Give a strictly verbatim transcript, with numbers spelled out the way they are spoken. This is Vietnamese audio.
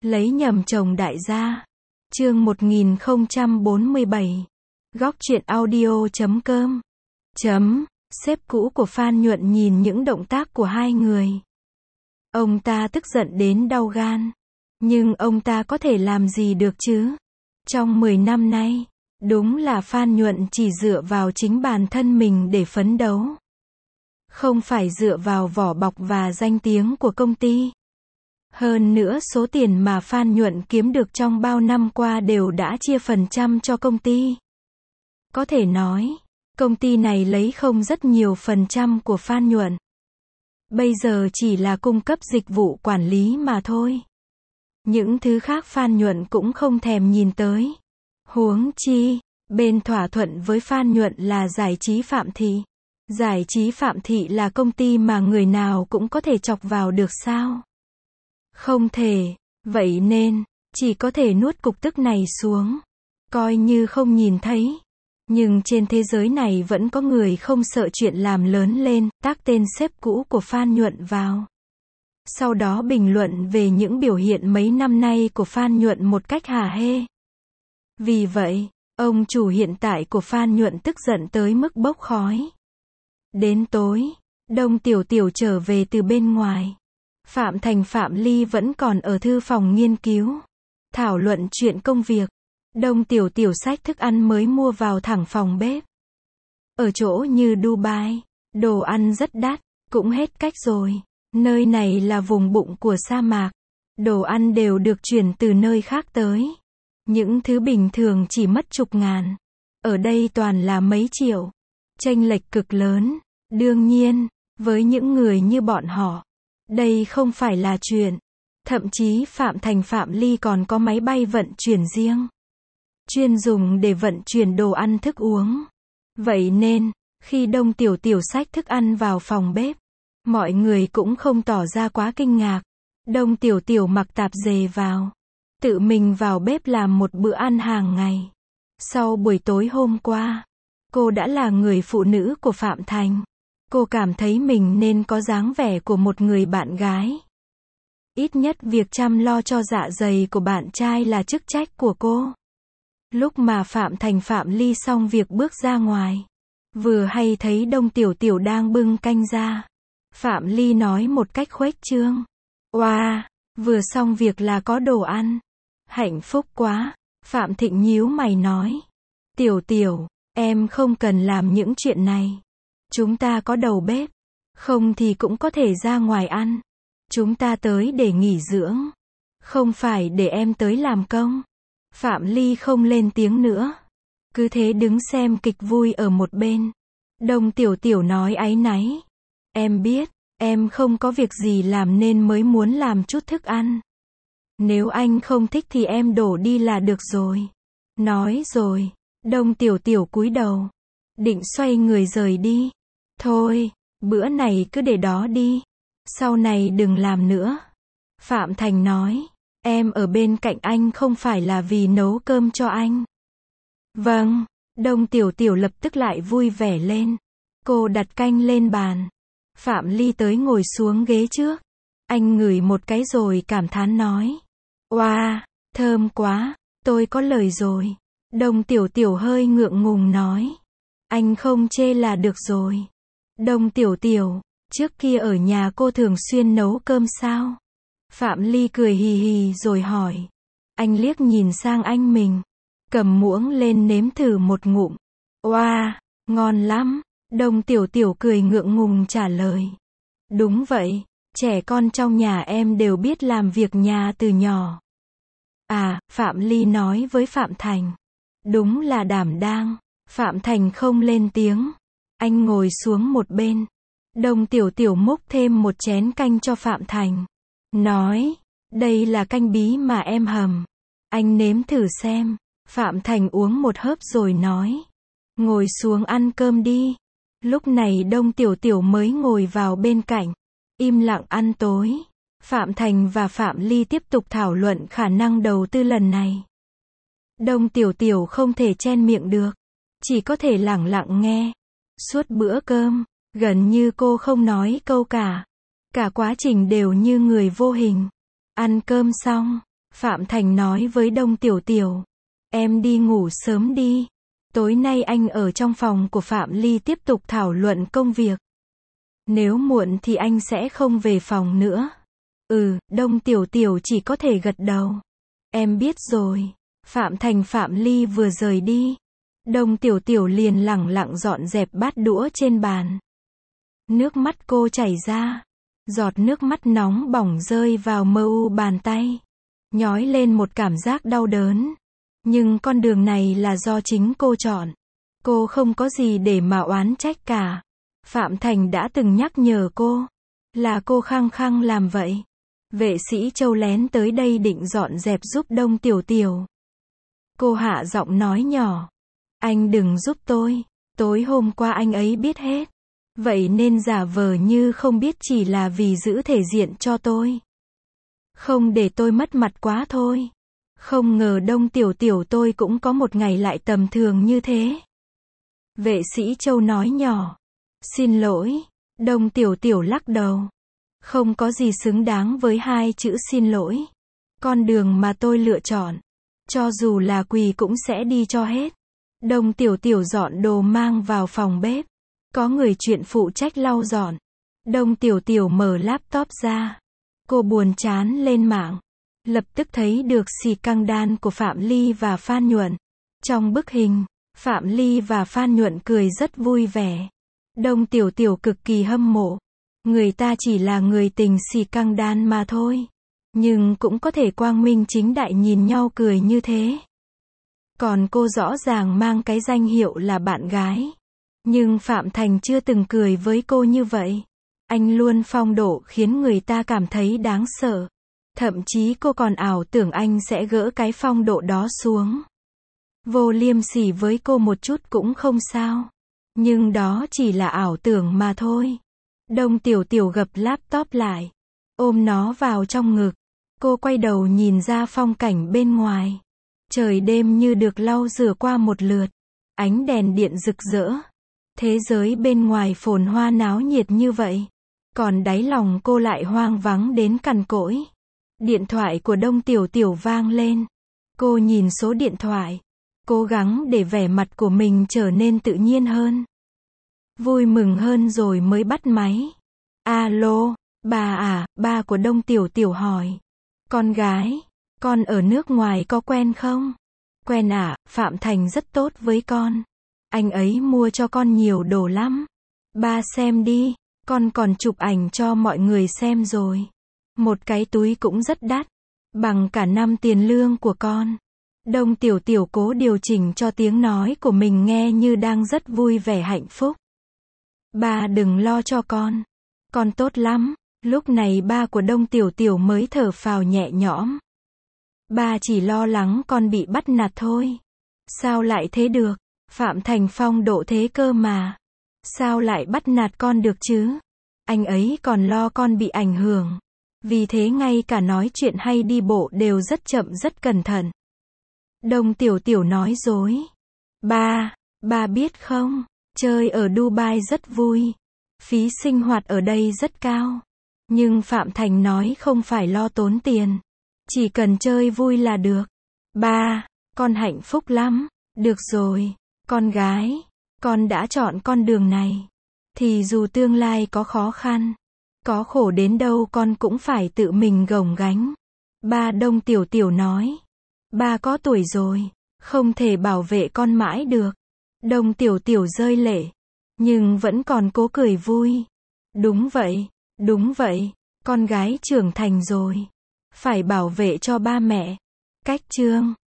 Lấy nhầm chồng đại gia. Chương một nghìn không trăm bốn mươi bảy. Góc truyện audio chấm com. Chấm. Sếp cũ của Phan Nhuận nhìn những động tác của hai người. Ông ta tức giận đến đau gan. Nhưng ông ta có thể làm gì được chứ? Trong mười năm nay, đúng là Phan Nhuận chỉ dựa vào chính bản thân mình để phấn đấu. Không phải dựa vào vỏ bọc và danh tiếng của công ty. Hơn nữa số tiền mà Phan Nhuận kiếm được trong bao năm qua đều đã chia phần trăm cho công ty. Có thể nói, công ty này lấy không rất nhiều phần trăm của Phan Nhuận. Bây giờ chỉ là cung cấp dịch vụ quản lý mà thôi. Những thứ khác Phan Nhuận cũng không thèm nhìn tới. Huống chi, bên thỏa thuận với Phan Nhuận là Giải trí Phạm Thị. Giải trí Phạm Thị là công ty mà người nào cũng có thể chọc vào được sao? Không thể, vậy nên, chỉ có thể nuốt cục tức này xuống. Coi như không nhìn thấy. Nhưng trên thế giới này vẫn có người không sợ chuyện làm lớn lên, tác tên sếp cũ của Phan Nhuận vào. Sau đó bình luận về những biểu hiện mấy năm nay của Phan Nhuận một cách hả hê. Vì vậy, ông chủ hiện tại của Phan Nhuận tức giận tới mức bốc khói. Đến tối, Đông Tiểu Tiểu trở về từ bên ngoài. Phạm Thành Phạm Ly vẫn còn ở thư phòng nghiên cứu, thảo luận chuyện công việc. Đông Tiểu Tiểu xách thức ăn mới mua vào thẳng phòng bếp. Ở chỗ như Dubai, đồ ăn rất đắt, cũng hết cách rồi. Nơi này là vùng bụng của sa mạc. Đồ ăn đều được chuyển từ nơi khác tới. Những thứ bình thường chỉ mất chục ngàn. Ở đây toàn là mấy triệu. Chênh lệch cực lớn. Đương nhiên, với những người như bọn họ, đây không phải là chuyện. Thậm chí Phạm Thành Phạm Ly còn có máy bay vận chuyển riêng. Chuyên dùng để vận chuyển đồ ăn thức uống. Vậy nên, khi Đông Tiểu Tiểu xách thức ăn vào phòng bếp, mọi người cũng không tỏ ra quá kinh ngạc. Đông Tiểu Tiểu mặc tạp dề vào, tự mình vào bếp làm một bữa ăn hàng ngày. Sau buổi tối hôm qua, cô đã là người phụ nữ của Phạm Thành. Cô cảm thấy mình nên có dáng vẻ của một người bạn gái. Ít nhất việc chăm lo cho dạ dày của bạn trai là chức trách của cô. Lúc mà Phạm Thành Phạm Ly xong việc bước ra ngoài, vừa hay thấy Đông Tiểu Tiểu đang bưng canh ra. Phạm Ly nói một cách khuếch trương. Oa, wow, vừa xong việc là có đồ ăn. Hạnh phúc quá. Phạm Thịnh nhíu mày nói. Tiểu Tiểu, em không cần làm những chuyện này. Chúng ta có đầu bếp. Không thì cũng có thể ra ngoài ăn. Chúng ta tới để nghỉ dưỡng. Không phải để em tới làm công. Phạm Ly không lên tiếng nữa. Cứ thế đứng xem kịch vui ở một bên. Đông Tiểu Tiểu nói áy náy. Em biết, em không có việc gì làm nên mới muốn làm chút thức ăn. Nếu anh không thích thì em đổ đi là được rồi. Nói rồi, Đông Tiểu Tiểu cúi đầu. Định xoay người rời đi. Thôi, bữa này cứ để đó đi. Sau này đừng làm nữa. Phạm Thành nói. Em ở bên cạnh anh không phải là vì nấu cơm cho anh. Vâng, Đông Tiểu Tiểu lập tức lại vui vẻ lên. Cô đặt canh lên bàn. Phạm Ly tới ngồi xuống ghế trước. Anh ngửi một cái rồi cảm thán nói. Oa, wow, thơm quá, tôi có lời rồi. Đông Tiểu Tiểu hơi ngượng ngùng nói. Anh không chê là được rồi. Đông Tiểu Tiểu, trước kia ở nhà cô thường xuyên nấu cơm sao? Phạm Ly cười hì hì rồi hỏi. Anh liếc nhìn sang anh mình. Cầm muỗng lên nếm thử một ngụm. Oa, wow, ngon lắm. Đông Tiểu Tiểu cười ngượng ngùng trả lời. Đúng vậy, trẻ con trong nhà em đều biết làm việc nhà từ nhỏ. À, Phạm Ly nói với Phạm Thành. Đúng là đảm đang. Phạm Thành không lên tiếng. Anh ngồi xuống một bên. Đông Tiểu Tiểu múc thêm một chén canh cho Phạm Thành. Nói, đây là canh bí mà em hầm. Anh nếm thử xem. Phạm Thành uống một hớp rồi nói. Ngồi xuống ăn cơm đi. Lúc này Đông Tiểu Tiểu mới ngồi vào bên cạnh. Im lặng ăn tối. Phạm Thành và Phạm Ly tiếp tục thảo luận khả năng đầu tư lần này. Đông Tiểu Tiểu không thể chen miệng được. Chỉ có thể lẳng lặng nghe. Suốt bữa cơm, gần như cô không nói câu cả. Cả quá trình đều như người vô hình. Ăn cơm xong, Phạm Thành nói với Đông Tiểu Tiểu. Em đi ngủ sớm đi. Tối nay anh ở trong phòng của Phạm Ly tiếp tục thảo luận công việc. Nếu muộn thì anh sẽ không về phòng nữa. Ừ, Đông Tiểu Tiểu chỉ có thể gật đầu. Em biết rồi. Phạm Thành Phạm Ly vừa rời đi. Đông Tiểu Tiểu liền lẳng lặng dọn dẹp bát đũa trên bàn. Nước mắt cô chảy ra. Giọt nước mắt nóng bỏng rơi vào mờ u bàn tay. Nhói lên một cảm giác đau đớn. Nhưng con đường này là do chính cô chọn. Cô không có gì để mà oán trách cả. Phạm Thành đã từng nhắc nhở cô. Là cô khăng khăng làm vậy. Vệ sĩ Châu lén tới đây định dọn dẹp giúp Đông Tiểu Tiểu. Cô hạ giọng nói nhỏ. Anh đừng giúp tôi. Tối hôm qua anh ấy biết hết. Vậy nên giả vờ như không biết chỉ là vì giữ thể diện cho tôi. Không để tôi mất mặt quá thôi. Không ngờ Đông Tiểu Tiểu tôi cũng có một ngày lại tầm thường như thế. Vệ sĩ Châu nói nhỏ. Xin lỗi. Đông Tiểu Tiểu lắc đầu. Không có gì xứng đáng với hai chữ xin lỗi. Con đường mà tôi lựa chọn. Cho dù là quỳ cũng sẽ đi cho hết. Đông Tiểu Tiểu dọn đồ mang vào phòng bếp. Có người chuyện phụ trách lau dọn. Đông Tiểu Tiểu mở laptop ra. Cô buồn chán lên mạng. Lập tức thấy được xì căng đan của Phạm Ly và Phan Nhuận. Trong bức hình, Phạm Ly và Phan Nhuận cười rất vui vẻ. Đông Tiểu Tiểu cực kỳ hâm mộ. Người ta chỉ là người tình xì căng đan mà thôi. Nhưng cũng có thể quang minh chính đại nhìn nhau cười như thế. Còn cô rõ ràng mang cái danh hiệu là bạn gái. Nhưng Phạm Thành chưa từng cười với cô như vậy. Anh luôn phong độ khiến người ta cảm thấy đáng sợ. Thậm chí cô còn ảo tưởng anh sẽ gỡ cái phong độ đó xuống. Vô liêm sỉ với cô một chút cũng không sao. Nhưng đó chỉ là ảo tưởng mà thôi. Đông Tiểu Tiểu gập laptop lại. Ôm nó vào trong ngực. Cô quay đầu nhìn ra phong cảnh bên ngoài. Trời đêm như được lau rửa qua một lượt. Ánh đèn điện rực rỡ. Thế giới bên ngoài phồn hoa náo nhiệt như vậy. Còn đáy lòng cô lại hoang vắng đến cằn cỗi. Điện thoại của Đông Tiểu Tiểu vang lên. Cô nhìn số điện thoại. Cố gắng để vẻ mặt của mình trở nên tự nhiên hơn. Vui mừng hơn rồi mới bắt máy. Alo, bà à, ba của Đông Tiểu Tiểu hỏi. Con gái, con ở nước ngoài có quen không? Quen à, Phạm Thành rất tốt với con. Anh ấy mua cho con nhiều đồ lắm. Ba xem đi, con còn chụp ảnh cho mọi người xem rồi. Một cái túi cũng rất đắt, bằng cả năm tiền lương của con. Đông Tiểu Tiểu cố điều chỉnh cho tiếng nói của mình nghe như đang rất vui vẻ hạnh phúc. Ba đừng lo cho con. Con tốt lắm. Lúc này ba của Đông Tiểu Tiểu mới thở phào nhẹ nhõm. Ba chỉ lo lắng con bị bắt nạt thôi. Sao lại thế được? Phạm Thành phong độ thế cơ mà. Sao lại bắt nạt con được chứ? Anh ấy còn lo con bị ảnh hưởng. Vì thế ngay cả nói chuyện hay đi bộ đều rất chậm rất cẩn thận. Đông Tiểu Tiểu nói dối. Ba, ba biết không? Chơi ở Dubai rất vui. Phí sinh hoạt ở đây rất cao. Nhưng Phạm Thành nói không phải lo tốn tiền. Chỉ cần chơi vui là được. Ba, con hạnh phúc lắm. Được rồi, con gái. Con đã chọn con đường này. Thì dù tương lai có khó khăn, có khổ đến đâu con cũng phải tự mình gồng gánh. Ba Đông Tiểu Tiểu nói. Ba có tuổi rồi. Không thể bảo vệ con mãi được. Đông Tiểu Tiểu rơi lệ. Nhưng vẫn còn cố cười vui. Đúng vậy, đúng vậy. Con gái trưởng thành rồi. Phải bảo vệ cho ba mẹ. Cách chương